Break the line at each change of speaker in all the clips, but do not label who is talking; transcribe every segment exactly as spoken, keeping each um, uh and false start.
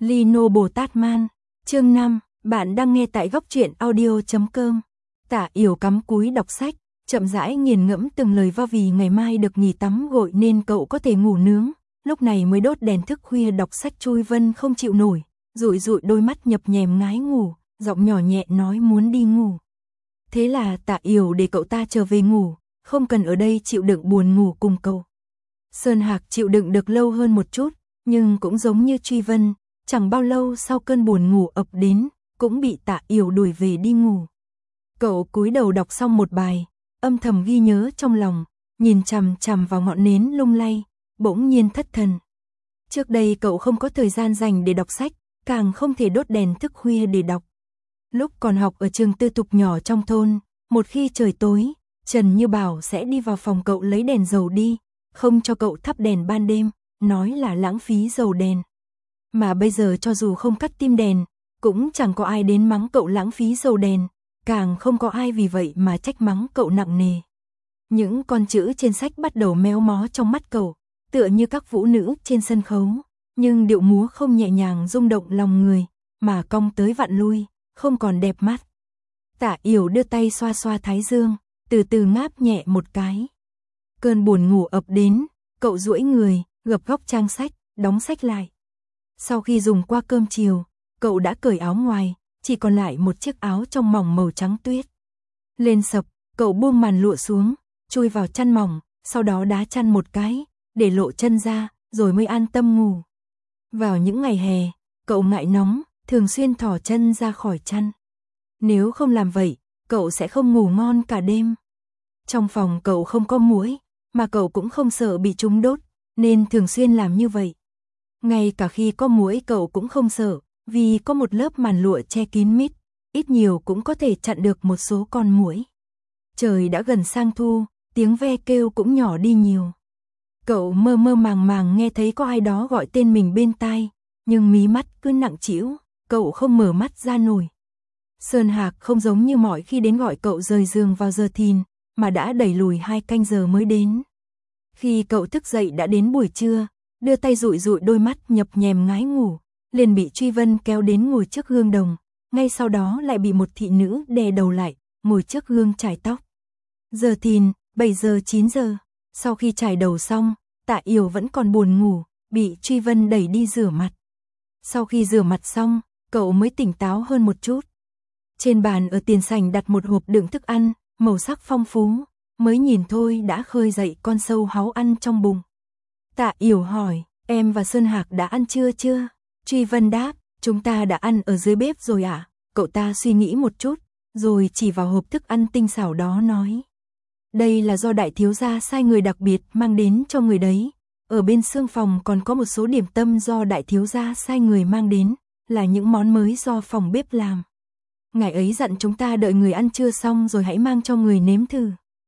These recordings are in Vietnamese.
Lino Bồ Tát Man, chương năm, bạn đang nghe tại góc truyện audio chấm com. Tạ Yểu cắm cúi đọc sách, chậm rãi nghiền ngẫm từng lời vào vì ngày mai được nghỉ tắm gội nên cậu có thể ngủ nướng, lúc này mới đốt đèn thức khuya đọc sách. Chui Vân không chịu nổi, dụi dụi đôi mắt nhập nhèm ngái ngủ, giọng nhỏ nhẹ nói muốn đi ngủ. Thế là Tạ Yểu để cậu ta trở về ngủ, không cần ở đây chịu đựng buồn ngủ cùng cậu. Sơn Hạc chịu đựng được lâu hơn một chút, nhưng cũng giống như Chui Vân, chẳng bao lâu sau cơn buồn ngủ ập đến, cũng bị Tạ Yểu đuổi về đi ngủ. Cậu cúi đầu đọc xong một bài, âm thầm ghi nhớ trong lòng, nhìn chằm chằm vào ngọn nến lung lay, bỗng nhiên thất thần. Trước đây cậu không có thời gian dành để đọc sách, càng không thể đốt đèn thức khuya để đọc. Lúc còn học ở trường tư thục nhỏ trong thôn, một khi trời tối, Trần Như Bảo sẽ đi vào phòng cậu lấy đèn dầu đi, không cho cậu thắp đèn ban đêm, nói là lãng phí dầu đèn. Mà bây giờ cho dù không cắt tim đèn, cũng chẳng có ai đến mắng cậu lãng phí dầu đèn, càng không có ai vì vậy mà trách mắng cậu nặng nề. Những con chữ trên sách bắt đầu méo mó trong mắt cậu, tựa như các vũ nữ trên sân khấu, nhưng điệu múa không nhẹ nhàng rung động lòng người, mà cong tới vặn lui, không còn đẹp mắt. Tạ Yểu đưa tay xoa xoa thái dương, từ từ ngáp nhẹ một cái. Cơn buồn ngủ ập đến, cậu duỗi người, gập góc trang sách, đóng sách lại. Sau khi dùng qua cơm chiều, cậu đã cởi áo ngoài, chỉ còn lại một chiếc áo trong mỏng màu trắng tuyết. Lên sập, cậu buông màn lụa xuống, chui vào chăn mỏng, sau đó đá chăn một cái, để lộ chân ra, rồi mới an tâm ngủ. Vào những ngày hè, cậu ngại nóng, thường xuyên thò chân ra khỏi chăn. Nếu không làm vậy, cậu sẽ không ngủ ngon cả đêm. Trong phòng cậu không có muỗi, mà cậu cũng không sợ bị chúng đốt, nên thường xuyên làm như vậy. Ngay cả khi có muỗi cậu cũng không sợ, vì có một lớp màn lụa che kín mít, ít nhiều cũng có thể chặn được một số con muỗi. Trời đã gần sang thu, tiếng ve kêu cũng nhỏ đi nhiều. Cậu mơ mơ màng màng nghe thấy có ai đó gọi tên mình bên tai, nhưng mí mắt cứ nặng trĩu, cậu không mở mắt ra nổi. Sơn Hạc không giống như mọi khi đến gọi cậu rời giường vào giờ thìn, mà đã đẩy lùi hai canh giờ mới đến. Khi cậu thức dậy đã đến buổi trưa, đưa tay dụi dụi đôi mắt nhập nhèm ngái ngủ, liền bị Chui Vân kéo đến ngồi trước gương đồng, ngay sau đó lại bị một thị nữ đè đầu lại, ngồi trước gương chải tóc. Giờ thìn, bảy giờ chín giờ, sau khi chải đầu xong, Tạ Yểu vẫn còn buồn ngủ, bị Chui Vân đẩy đi rửa mặt. Sau khi rửa mặt xong, cậu mới tỉnh táo hơn một chút. Trên bàn ở tiền sảnh đặt một hộp đựng thức ăn, màu sắc phong phú, mới nhìn thôi đã khơi dậy con sâu háu ăn trong bụng. Tạ Yểu hỏi, em và Sơn Hạc đã ăn trưa chưa? Chui Vân đáp, chúng ta đã ăn ở dưới bếp rồi ạ. À? Cậu ta suy nghĩ một chút, rồi chỉ vào hộp thức ăn tinh xảo đó nói. Đây là do đại thiếu gia sai người đặc biệt mang đến cho người đấy. Ở bên xương phòng còn có một số điểm tâm do đại thiếu gia sai người mang đến, là những món mới do phòng bếp làm. Ngài ấy dặn chúng ta đợi người ăn trưa xong rồi hãy mang cho người nếm thử.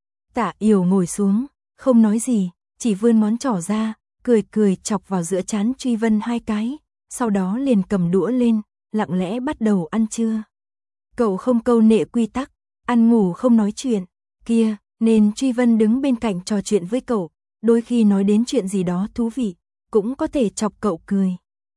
Tạ Yểu ngồi xuống, không nói gì, chỉ vươn ngón trỏ ra, cười cười chọc vào giữa trán Chui Vân hai cái, sau đó liền cầm đũa lên, lặng lẽ bắt đầu ăn trưa. Cậu không câu nệ quy tắc, ăn ngủ không nói chuyện, kia, nên Chui Vân đứng bên cạnh trò chuyện với cậu, đôi khi nói đến chuyện gì đó thú vị, cũng có thể chọc cậu cười.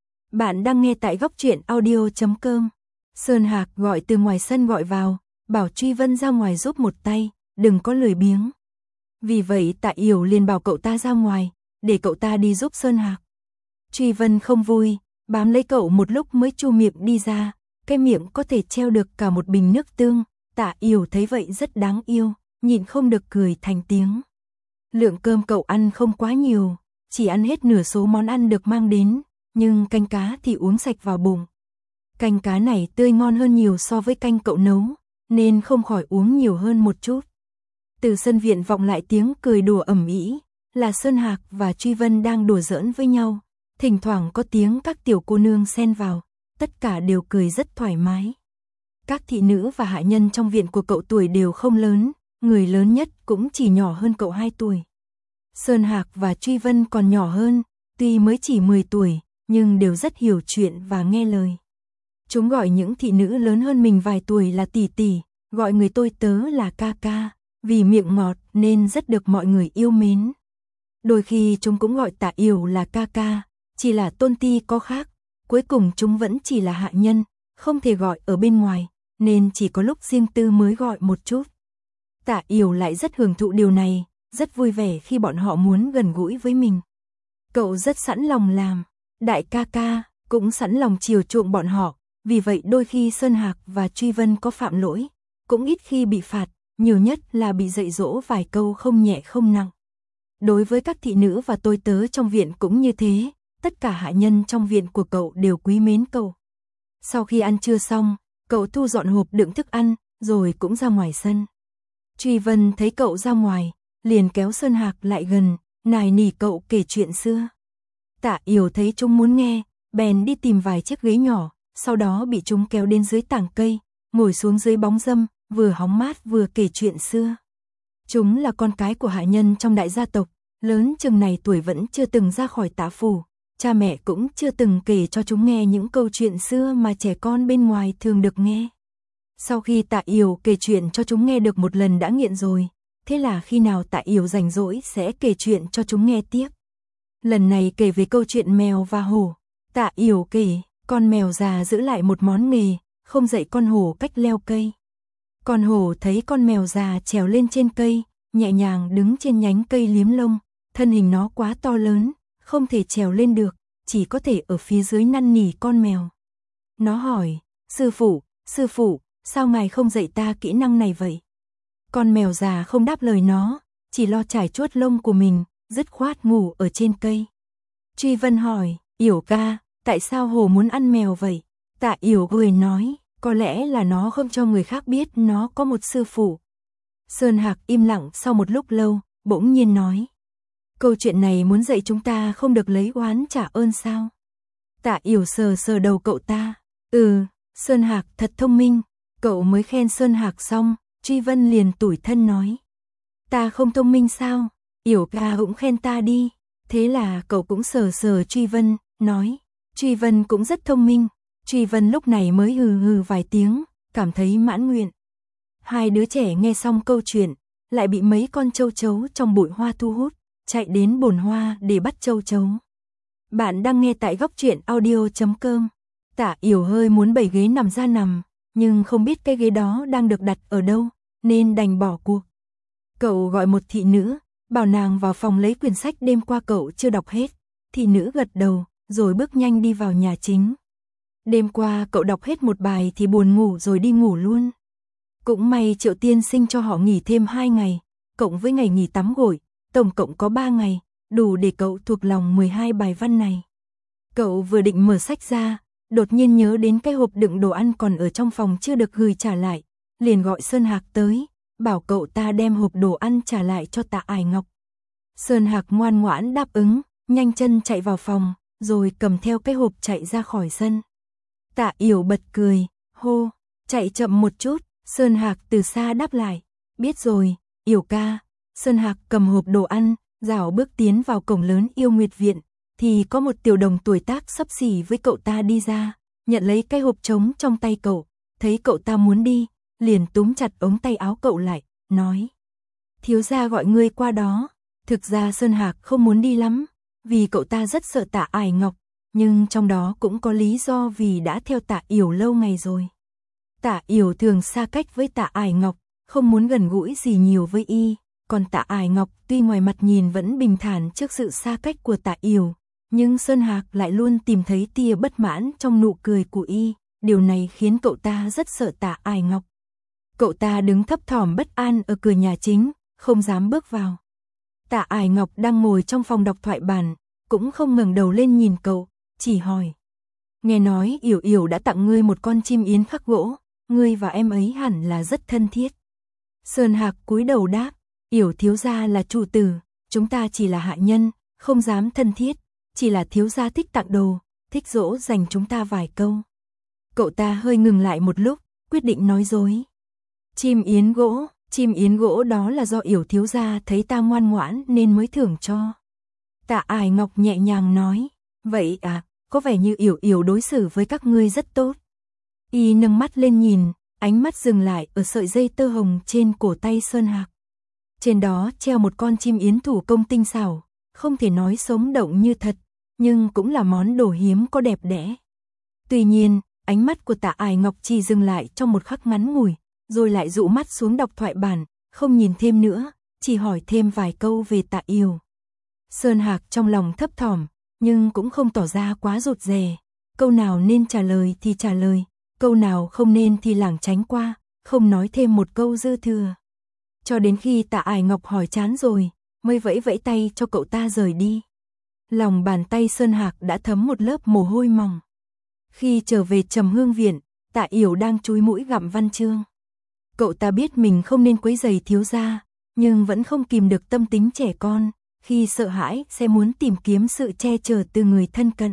Bạn đang nghe tại góc truyện audio chấm com. Sơn Hạc gọi từ ngoài sân gọi vào, bảo Chui Vân ra ngoài giúp một tay, đừng có lười biếng. Vì vậy Tạ Yểu liền bảo cậu ta ra ngoài, để cậu ta đi giúp Sơn Hạc. Chui Vân không vui, bám lấy cậu một lúc mới chu miệng đi ra, cái miệng có thể treo được cả một bình nước tương. Tạ Yểu thấy vậy rất đáng yêu, nhịn không được cười thành tiếng. Lượng cơm cậu ăn không quá nhiều, chỉ ăn hết nửa số món ăn được mang đến, nhưng canh cá thì uống sạch vào bụng. Canh cá này tươi ngon hơn nhiều so với canh cậu nấu, nên không khỏi uống nhiều hơn một chút. Từ sân viện vọng lại tiếng cười đùa ầm ĩ, là Sơn Hạc và Chui Vân đang đùa giỡn với nhau, thỉnh thoảng có tiếng các tiểu cô nương xen vào, tất cả đều cười rất thoải mái. Các thị nữ và hạ nhân trong viện của cậu tuổi đều không lớn, người lớn nhất cũng chỉ nhỏ hơn cậu hai tuổi. Sơn Hạc và Chui Vân còn nhỏ hơn, tuy mới chỉ mười tuổi, nhưng đều rất hiểu chuyện và nghe lời. Chúng gọi những thị nữ lớn hơn mình vài tuổi là tỷ tỷ, gọi người tôi tớ là ca ca, vì miệng ngọt nên rất được mọi người yêu mến. Đôi khi chúng cũng gọi Tạ Yểu là ca ca, chỉ là tôn ti có khác, cuối cùng chúng vẫn chỉ là hạ nhân, không thể gọi ở bên ngoài, nên chỉ có lúc riêng tư mới gọi một chút. Tạ Yểu lại rất hưởng thụ điều này, rất vui vẻ khi bọn họ muốn gần gũi với mình. Cậu rất sẵn lòng làm, đại ca ca cũng sẵn lòng chiều chuộng bọn họ, vì vậy đôi khi Sơn Hạc và Truy Vân có phạm lỗi, cũng ít khi bị phạt, nhiều nhất là bị dạy dỗ vài câu không nhẹ không nặng. Đối với các thị nữ và tôi tớ trong viện cũng như thế, tất cả hạ nhân trong viện của cậu đều quý mến cậu. Sau khi ăn trưa xong, cậu thu dọn hộp đựng thức ăn, rồi cũng ra ngoài sân. Truy Vân thấy cậu ra ngoài, liền kéo Sơn Hạc lại gần, nài nỉ cậu kể chuyện xưa. Tạ Yểu thấy chúng muốn nghe, bèn đi tìm vài chiếc ghế nhỏ, sau đó bị chúng kéo đến dưới tảng cây, ngồi xuống dưới bóng râm, vừa hóng mát vừa kể chuyện xưa. Chúng là con cái của hạ nhân trong đại gia tộc, lớn chừng này tuổi vẫn chưa từng ra khỏi Tạ phủ, cha mẹ cũng chưa từng kể cho chúng nghe những câu chuyện xưa mà trẻ con bên ngoài thường được nghe. Sau khi Tạ Yểu kể chuyện cho chúng nghe được một lần đã nghiện rồi, thế là khi nào Tạ Yểu rảnh rỗi sẽ kể chuyện cho chúng nghe tiếp. Lần này kể về câu chuyện mèo và hổ. Tạ Yểu kể, con mèo già giữ lại một món nghề, không dạy con hổ cách leo cây. Con hổ thấy con mèo già trèo lên trên cây, nhẹ nhàng đứng trên nhánh cây liếm lông, thân hình nó quá to lớn, không thể trèo lên được, chỉ có thể ở phía dưới năn nỉ con mèo. Nó hỏi, sư phụ, sư phụ, sao ngài không dạy ta kỹ năng này vậy? Con mèo già không đáp lời nó, chỉ lo chải chuốt lông của mình, dứt khoát ngủ ở trên cây. Truy Vân hỏi, Yểu ca, tại sao hổ muốn ăn mèo vậy? Tạ Yểu cười nói, có lẽ là nó không cho người khác biết nó có một sư phụ. Sơn Hạc im lặng sau một lúc lâu, bỗng nhiên nói, câu chuyện này muốn dạy chúng ta không được lấy oán trả ơn sao? Tạ Yểu sờ sờ đầu cậu ta, ừ, Sơn Hạc thật thông minh. Cậu mới khen Sơn Hạc xong, Truy Vân liền tủi thân nói, ta không thông minh sao? Yểu ca cũng khen ta đi. Thế là cậu cũng sờ sờ Truy Vân, nói, Truy Vân cũng rất thông minh. Truy Vân lúc này mới hừ hừ vài tiếng, cảm thấy mãn nguyện. Hai đứa trẻ nghe xong câu chuyện, lại bị mấy con châu chấu trong bụi hoa thu hút, chạy đến bồn hoa để bắt châu chấu. Bạn đang nghe tại góc truyện audio chấm com. Tạ Yểu hơi muốn bày ghế nằm ra nằm, nhưng không biết cái ghế đó đang được đặt ở đâu, nên đành bỏ cuộc. Cậu gọi một thị nữ, bảo nàng vào phòng lấy quyển sách đêm qua cậu chưa đọc hết. Thị nữ gật đầu, rồi bước nhanh đi vào nhà chính. Đêm qua cậu đọc hết một bài thì buồn ngủ rồi đi ngủ luôn. Cũng may Triệu tiên sinh cho họ nghỉ thêm hai ngày, cộng với ngày nghỉ tắm gội, tổng cộng có ba ngày, đủ để cậu thuộc lòng mười hai bài văn này. Cậu vừa định mở sách ra, đột nhiên nhớ đến cái hộp đựng đồ ăn còn ở trong phòng chưa được gửi trả lại, liền gọi Sơn Hạc tới, bảo cậu ta đem hộp đồ ăn trả lại cho Tạ Ải Ngọc. Sơn Hạc ngoan ngoãn đáp ứng, nhanh chân chạy vào phòng, rồi cầm theo cái hộp chạy ra khỏi sân. Tạ Yểu bật cười, hô, chạy chậm một chút. Sơn Hạc từ xa đáp lại, biết rồi, Yểu ca. Sơn Hạc cầm hộp đồ ăn, rảo bước tiến vào cổng lớn Yêu Nguyệt viện, thì có một tiểu đồng tuổi tác xấp xỉ với cậu ta đi ra, nhận lấy cái hộp trống trong tay cậu, thấy cậu ta muốn đi, liền túm chặt ống tay áo cậu lại, nói, thiếu gia gọi ngươi qua đó. Thực ra Sơn Hạc không muốn đi lắm, vì cậu ta rất sợ Tạ Ải Ngọc, nhưng trong đó cũng có lý do vì đã theo Tạ Yểu lâu ngày rồi. Tạ Yểu thường xa cách với Tạ Ải Ngọc, không muốn gần gũi gì nhiều với y, còn Tạ Ải Ngọc tuy ngoài mặt nhìn vẫn bình thản trước sự xa cách của Tạ Yểu, nhưng Sơn Hạc lại luôn tìm thấy tia bất mãn trong nụ cười của y, điều này khiến cậu ta rất sợ Tạ Ải Ngọc. Cậu ta đứng thấp thỏm bất an ở cửa nhà chính, không dám bước vào. Tạ Ải Ngọc đang ngồi trong phòng đọc thoại bản, cũng không ngẩng đầu lên nhìn cậu, chỉ hỏi, nghe nói Yểu Yểu đã tặng ngươi một con chim yến khắc gỗ, ngươi và em ấy hẳn là rất thân thiết. Sơn Hạc cúi đầu đáp, Yểu thiếu gia là chủ tử, chúng ta chỉ là hạ nhân, không dám thân thiết, chỉ là thiếu gia thích tặng đồ, thích dỗ dành chúng ta vài câu. Cậu ta hơi ngừng lại một lúc, quyết định nói dối. Chim yến gỗ, chim yến gỗ đó là do Yểu thiếu gia thấy ta ngoan ngoãn nên mới thưởng cho. Tạ Ải Ngọc nhẹ nhàng nói, vậy à, có vẻ như Yểu Yểu đối xử với các ngươi rất tốt. Y nâng mắt lên nhìn, ánh mắt dừng lại ở sợi dây tơ hồng trên cổ tay Sơn Hạc. Trên đó treo một con chim yến thủ công tinh xảo, không thể nói sống động như thật, nhưng cũng là món đồ hiếm có đẹp đẽ. Tuy nhiên, ánh mắt của Tạ Ải Ngọc chỉ dừng lại trong một khắc ngắn ngủi, rồi lại dụ mắt xuống đọc thoại bản, không nhìn thêm nữa, chỉ hỏi thêm vài câu về Tạ Yểu. Sơn Hạc trong lòng thấp thỏm, nhưng cũng không tỏ ra quá rụt rè. Câu nào nên trả lời thì trả lời, câu nào không nên thì lảng tránh qua, không nói thêm một câu dư thừa. Cho đến khi Tạ Ải Ngọc hỏi chán rồi, mới vẫy vẫy tay cho cậu ta rời đi. Lòng bàn tay Sơn Hạc đã thấm một lớp mồ hôi mỏng. Khi trở về Trầm Hương viện, Tạ Yểu đang chúi mũi gặm văn chương. Cậu ta biết mình không nên quấy rầy thiếu gia, nhưng vẫn không kìm được tâm tính trẻ con, khi sợ hãi sẽ muốn tìm kiếm sự che chở từ người thân cận.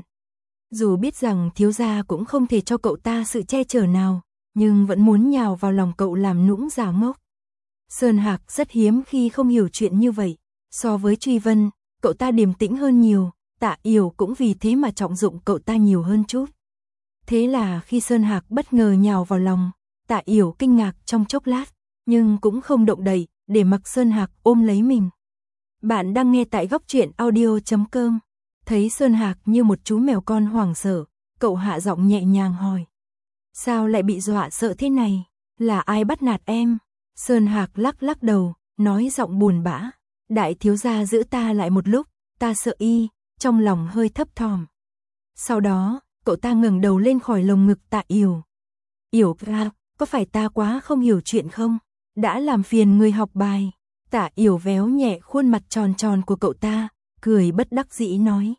Dù biết rằng thiếu gia cũng không thể cho cậu ta sự che chở nào, nhưng vẫn muốn nhào vào lòng cậu làm nũng giả ngốc. Sơn Hạc rất hiếm khi không hiểu chuyện như vậy. So với Truy Vân, cậu ta điềm tĩnh hơn nhiều, Tạ Yểu cũng vì thế mà trọng dụng cậu ta nhiều hơn chút. Thế là khi Sơn Hạc bất ngờ nhào vào lòng, Tạ Yểu kinh ngạc trong chốc lát, nhưng cũng không động đậy, để mặc Sơn Hạc ôm lấy mình. Bạn đang nghe tại góc truyện audio chấm com. Thấy Sơn Hạc như một chú mèo con hoảng sợ, cậu hạ giọng nhẹ nhàng hỏi. Sao lại bị dọa sợ thế này? Là ai bắt nạt em? Sơn Hạc lắc lắc đầu, nói giọng buồn bã. Đại thiếu gia giữ ta lại một lúc, ta sợ y, trong lòng hơi thấp thỏm. Sau đó, cậu ta ngẩng đầu lên khỏi lồng ngực Tạ Yểu. Yểu ca, có phải ta quá không hiểu chuyện không? Đã làm phiền người học bài. Tạ Yểu véo nhẹ khuôn mặt tròn tròn của cậu ta, cười bất đắc dĩ nói.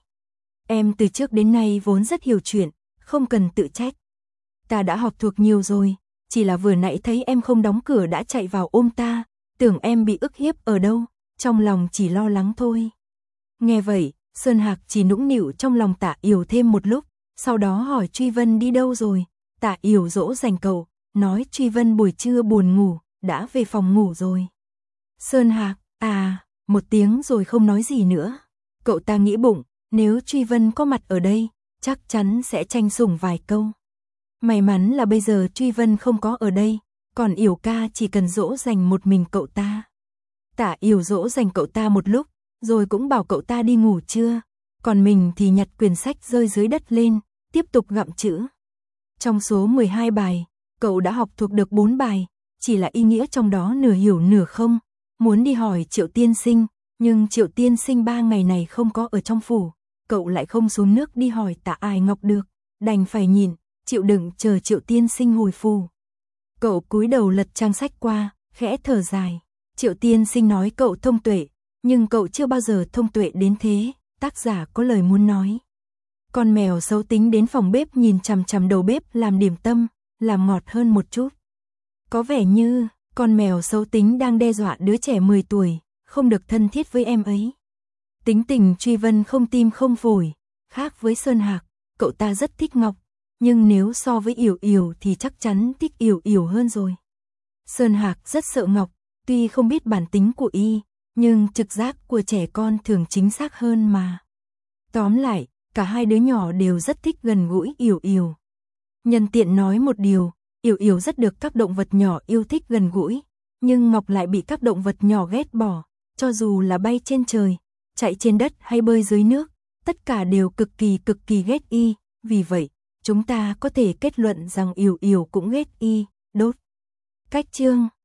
Em từ trước đến nay vốn rất hiểu chuyện, không cần tự trách. Ta đã học thuộc nhiều rồi, chỉ là vừa nãy thấy em không đóng cửa đã chạy vào ôm ta, tưởng em bị ức hiếp ở đâu, trong lòng chỉ lo lắng thôi. Nghe vậy, Sơn Hạc chỉ nũng nịu trong lòng Tạ Yểu thêm một lúc, sau đó hỏi Truy Vân đi đâu rồi. Tạ Yểu dỗ dành cậu, nói Truy Vân buổi trưa buồn ngủ, đã về phòng ngủ rồi. Sơn Hạc, à, một tiếng rồi không nói gì nữa. Cậu ta nghĩ bụng, nếu Truy Vân có mặt ở đây, chắc chắn sẽ tranh sủng vài câu. May mắn là bây giờ Truy Vân không có ở đây, còn Yểu ca chỉ cần dỗ dành một mình cậu ta. Tạ Yểu dỗ dành cậu ta một lúc, rồi cũng bảo cậu ta đi ngủ trưa, còn mình thì nhặt quyển sách rơi dưới đất lên, tiếp tục gặm chữ. Trong số mười hai bài, cậu đã học thuộc được bốn bài, chỉ là ý nghĩa trong đó nửa hiểu nửa không, muốn đi hỏi Triệu tiên sinh, nhưng Triệu tiên sinh ba ngày này không có ở trong phủ, cậu lại không xuống nước đi hỏi Tạ Ải Ngọc được, đành phải nhìn, chịu đựng chờ Triệu tiên sinh hồi phủ. Cậu cúi đầu lật trang sách qua, khẽ thở dài. Triệu tiên sinh nói cậu thông tuệ, nhưng cậu chưa bao giờ thông tuệ đến thế. Tác giả có lời muốn nói. Con mèo xấu tính đến phòng bếp nhìn chằm chằm đầu bếp làm điểm tâm, làm ngọt hơn một chút. Có vẻ như con mèo xấu tính đang đe dọa đứa trẻ mười tuổi, không được thân thiết với em ấy. Tính tình Truy Vân không tim không phổi, khác với Sơn Hạc, cậu ta rất thích Ngọc, nhưng nếu so với Yểu Yểu thì chắc chắn thích Yểu Yểu hơn rồi. Sơn Hạc rất sợ Ngọc, tuy không biết bản tính của y, nhưng trực giác của trẻ con thường chính xác hơn mà. Tóm lại, cả hai đứa nhỏ đều rất thích gần gũi Yểu Yểu. Nhân tiện nói một điều, Yểu Yểu rất được các động vật nhỏ yêu thích gần gũi, nhưng Ngọc lại bị các động vật nhỏ ghét bỏ, cho dù là bay trên trời, chạy trên đất hay bơi dưới nước, tất cả đều cực kỳ cực kỳ ghét y, vì vậy, chúng ta có thể kết luận rằng Yểu Yểu cũng ghét y, đốt. Cách chương